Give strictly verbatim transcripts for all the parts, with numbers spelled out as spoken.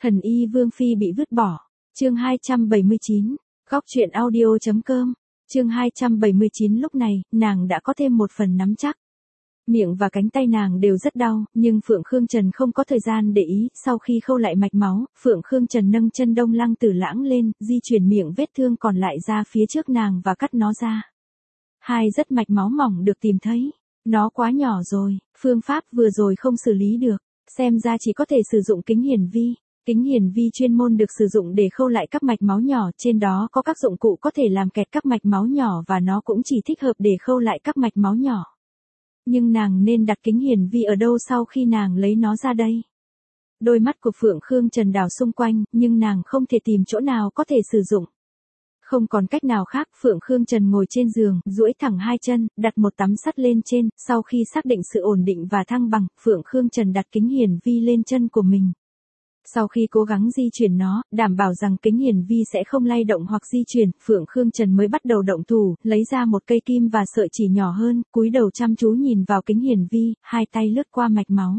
Thần y Vương Phi bị vứt bỏ. Chương hai trăm bảy mươi chín. Góc truyện audio.com. Chương hai trăm bảy mươi chín. Lúc này, nàng đã có thêm một phần nắm chắc. Miệng và cánh tay nàng đều rất đau, nhưng Phượng Khương Trần không có thời gian để ý. Sau khi khâu lại mạch máu, Phượng Khương Trần nâng chân Đông Lăng Tử Lãng lên, di chuyển miệng vết thương còn lại ra phía trước nàng và cắt nó ra. Hai rất mạch máu mỏng được tìm thấy. Nó quá nhỏ rồi, phương pháp vừa rồi không xử lý được, xem ra chỉ có thể sử dụng kính hiển vi. Kính hiển vi chuyên môn được sử dụng để khâu lại các mạch máu nhỏ, trên đó có các dụng cụ có thể làm kẹt các mạch máu nhỏ và nó cũng chỉ thích hợp để khâu lại các mạch máu nhỏ. Nhưng nàng nên đặt kính hiển vi ở đâu sau khi nàng lấy nó ra đây? Đôi mắt của Phượng Khương Trần đảo xung quanh, nhưng nàng không thể tìm chỗ nào có thể sử dụng. Không còn cách nào khác, Phượng Khương Trần ngồi trên giường, duỗi thẳng hai chân, đặt một tấm sắt lên trên, sau khi xác định sự ổn định và thăng bằng, Phượng Khương Trần đặt kính hiển vi lên chân của mình. Sau khi cố gắng di chuyển nó, đảm bảo rằng kính hiển vi sẽ không lay động hoặc di chuyển, Phượng Khương Trần mới bắt đầu động thủ, lấy ra một cây kim và sợi chỉ nhỏ hơn, cúi đầu chăm chú nhìn vào kính hiển vi, hai tay lướt qua mạch máu.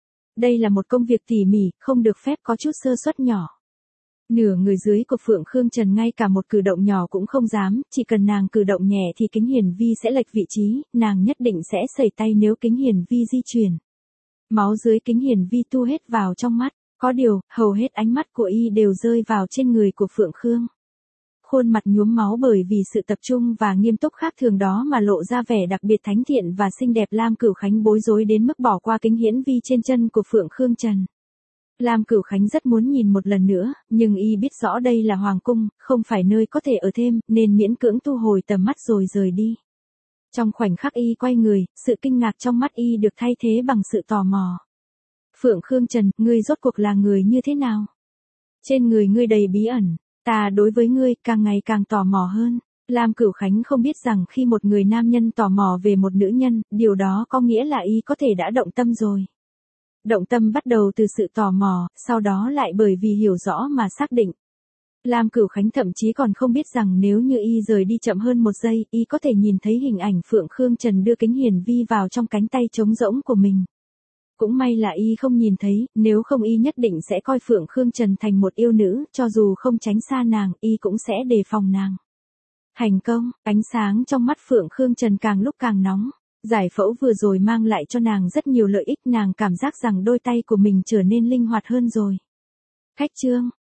Đây là một công việc tỉ mỉ, không được phép có chút sơ suất nhỏ. Nửa người dưới của Phượng Khương Trần ngay cả một cử động nhỏ cũng không dám, chỉ cần nàng cử động nhẹ thì kính hiển vi sẽ lệch vị trí, nàng nhất định sẽ sẩy tay nếu kính hiển vi di chuyển. Máu dưới kính hiển vi tu hết vào trong mắt, có điều, hầu hết ánh mắt của y đều rơi vào trên người của Phượng Khương. Khuôn mặt nhuốm máu bởi vì sự tập trung và nghiêm túc khác thường đó mà lộ ra vẻ đặc biệt thánh thiện và xinh đẹp. Lam Cửu Khánh bối rối đến mức bỏ qua kính hiển vi trên chân của Phượng Khương Trần. Lam Cửu Khánh rất muốn nhìn một lần nữa, nhưng y biết rõ đây là hoàng cung, không phải nơi có thể ở thêm, nên miễn cưỡng thu hồi tầm mắt rồi rời đi. Trong khoảnh khắc y quay người, sự kinh ngạc trong mắt y được thay thế bằng sự tò mò. Phượng Khương Trần, ngươi rốt cuộc là người như thế nào? Trên người ngươi đầy bí ẩn, ta đối với ngươi càng ngày càng tò mò hơn. Lam Cửu Khánh không biết rằng khi một người nam nhân tò mò về một nữ nhân, điều đó có nghĩa là y có thể đã động tâm rồi. Động tâm bắt đầu từ sự tò mò, sau đó lại bởi vì hiểu rõ mà xác định. Lam Cửu Khánh thậm chí còn không biết rằng nếu như y rời đi chậm hơn một giây, y có thể nhìn thấy hình ảnh Phượng Khương Trần đưa kính hiển vi vào trong cánh tay trống rỗng của mình. Cũng may là y không nhìn thấy, nếu không y nhất định sẽ coi Phượng Khương Trần thành một yêu nữ, cho dù không tránh xa nàng, y cũng sẽ đề phòng nàng. Thành công, ánh sáng trong mắt Phượng Khương Trần càng lúc càng nóng. Giải phẫu vừa rồi mang lại cho nàng rất nhiều lợi ích, nàng cảm giác rằng đôi tay của mình trở nên linh hoạt hơn rồi. Khách trương,